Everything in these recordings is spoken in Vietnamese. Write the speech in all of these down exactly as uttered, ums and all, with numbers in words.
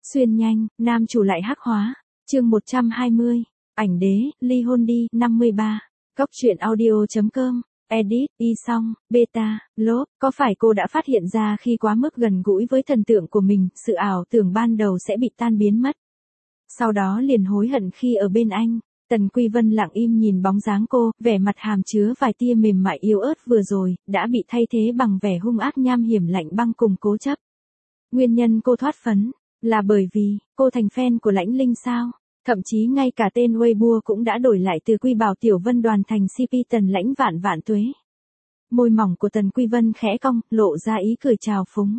Xuyên nhanh, nam chủ lại hắc hóa. Chương một trăm hai mươi. Ảnh đế, ly hôn đi, năm mươi ba. Góc truyện audio.com. Edit, y xong, beta, lốp. Có phải cô đã phát hiện ra khi quá mức gần gũi với thần tượng của mình, sự ảo tưởng ban đầu sẽ bị tan biến mất. Sau đó liền hối hận khi ở bên anh. Tần Quy Vân lặng im nhìn bóng dáng cô, vẻ mặt hàm chứa vài tia mềm mại yếu ớt vừa rồi, đã bị thay thế bằng vẻ hung ác nham hiểm lạnh băng cùng cố chấp. Nguyên nhân cô thoát phấn, là bởi vì, cô thành fan của Lãnh Linh sao? Thậm chí ngay cả tên Weibo cũng đã đổi lại từ Quy Bảo Tiểu Vân Đoàn thành xê pê Tần Lãnh Vạn Vạn Tuế. Môi mỏng của Tần Quy Vân khẽ cong, lộ ra ý cười trào phúng.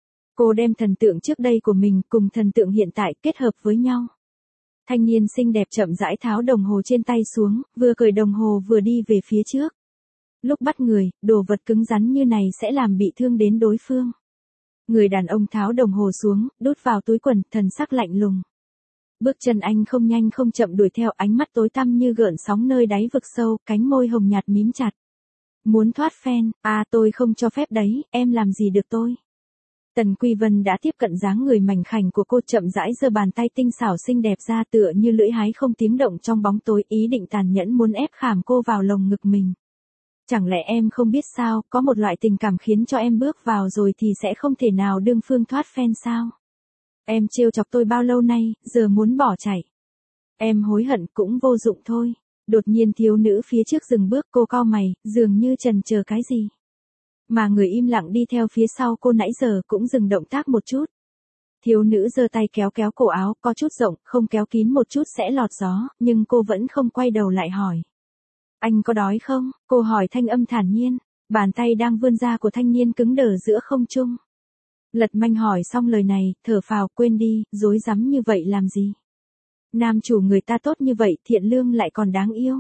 Cô đem thần tượng trước đây của mình cùng thần tượng hiện tại kết hợp với nhau. Thanh niên xinh đẹp chậm rãi tháo đồng hồ trên tay xuống, vừa cởi đồng hồ vừa đi về phía trước. Lúc bắt người, đồ vật cứng rắn như này sẽ làm bị thương đến đối phương. Người đàn ông tháo đồng hồ xuống, đút vào túi quần, thần sắc lạnh lùng. Bước chân anh không nhanh không chậm đuổi theo, ánh mắt tối tăm như gợn sóng nơi đáy vực sâu, cánh môi hồng nhạt mím chặt. Muốn thoát fan, à tôi không cho phép đấy, em làm gì được tôi. Tần Quy Vân đã tiếp cận dáng người mảnh khảnh của cô, chậm rãi giơ bàn tay tinh xảo xinh đẹp ra, tựa như lưỡi hái không tiếng động trong bóng tối, ý định tàn nhẫn muốn ép khảm cô vào lồng ngực mình. Chẳng lẽ em không biết sao, có một loại tình cảm khiến cho em bước vào rồi thì sẽ không thể nào đương phương thoát fan sao? Em trêu chọc tôi bao lâu nay, giờ muốn bỏ chạy. Em hối hận cũng vô dụng thôi. Đột nhiên thiếu nữ phía trước dừng bước, cô cau mày, dường như chần chờ cái gì. Mà người im lặng đi theo phía sau cô nãy giờ cũng dừng động tác một chút. Thiếu nữ giơ tay kéo kéo cổ áo, có chút rộng, không kéo kín một chút sẽ lọt gió, nhưng cô vẫn không quay đầu lại hỏi. Anh có đói không? Cô hỏi thanh âm thản nhiên, bàn tay đang vươn ra của thanh niên cứng đờ giữa không trung. Lật Manh hỏi xong lời này, thở phào, quên đi, dối rắm như vậy làm gì? Nam chủ người ta tốt như vậy, thiện lương lại còn đáng yêu.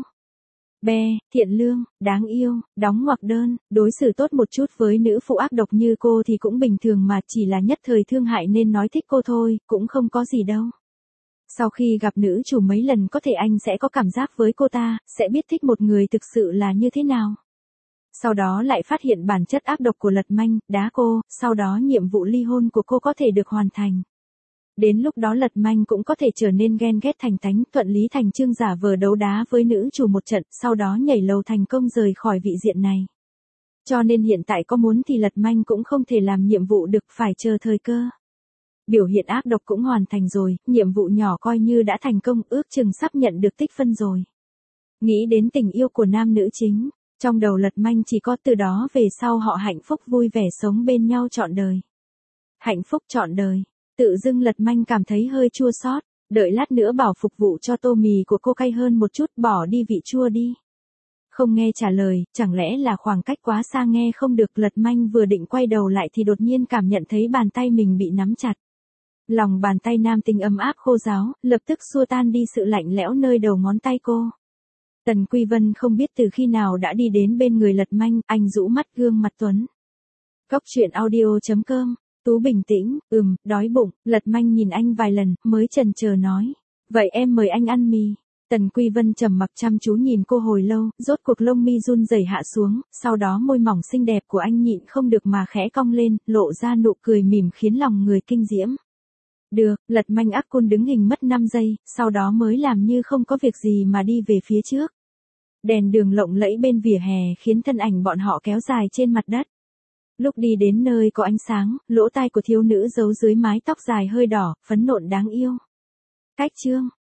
Be, thiện lương, đáng yêu, đóng ngoặc đơn, đối xử tốt một chút với nữ phụ ác độc như cô thì cũng bình thường mà, chỉ là nhất thời thương hại nên nói thích cô thôi, cũng không có gì đâu. Sau khi gặp nữ chủ mấy lần có thể anh sẽ có cảm giác với cô ta, sẽ biết thích một người thực sự là như thế nào. Sau đó lại phát hiện bản chất ác độc của Lật Manh, đá cô, sau đó nhiệm vụ ly hôn của cô có thể được hoàn thành. Đến lúc đó Lật Manh cũng có thể trở nên ghen ghét thành tánh, thuận lý thành chương giả vờ đấu đá với nữ chủ một trận, sau đó nhảy lầu thành công rời khỏi vị diện này. Cho nên hiện tại có muốn thì Lật Manh cũng không thể làm nhiệm vụ được, phải chờ thời cơ. Biểu hiện ác độc cũng hoàn thành rồi, nhiệm vụ nhỏ coi như đã thành công, ước chừng sắp nhận được tích phân rồi. Nghĩ đến tình yêu của nam nữ chính, trong đầu Lật Manh chỉ có từ đó về sau họ hạnh phúc vui vẻ sống bên nhau trọn đời. Hạnh phúc trọn đời. Tự dưng Lật Manh cảm thấy hơi chua xót, đợi lát nữa bảo phục vụ cho tô mì của cô cay hơn một chút, bỏ đi vị chua đi. Không nghe trả lời, chẳng lẽ là khoảng cách quá xa nghe không được. Lật Manh vừa định quay đầu lại thì đột nhiên cảm nhận thấy bàn tay mình bị nắm chặt. Lòng bàn tay nam tính ấm áp khô ráo, lập tức xua tan đi sự lạnh lẽo nơi đầu ngón tay cô. Tần Quy Vân không biết từ khi nào đã đi đến bên người Lật Manh, anh rũ mắt gương mặt tuấn. Góc truyện audio.com. Tú bình tĩnh, ừm, đói bụng. Lật Manh nhìn anh vài lần, mới chần chờ nói. Vậy em mời anh ăn mì. Tần Quy Vân trầm mặc chăm chú nhìn cô hồi lâu, rốt cuộc lông mi run rẩy hạ xuống, sau đó môi mỏng xinh đẹp của anh nhịn không được mà khẽ cong lên, lộ ra nụ cười mỉm khiến lòng người kinh diễm. Được, Lật Manh ác côn đứng hình mất năm giây, sau đó mới làm như không có việc gì mà đi về phía trước. Đèn đường lộng lẫy bên vỉa hè khiến thân ảnh bọn họ kéo dài trên mặt đất. Lúc đi đến nơi có ánh sáng, lỗ tai của thiếu nữ giấu dưới mái tóc dài hơi đỏ, phấn nộn đáng yêu. Cách chương,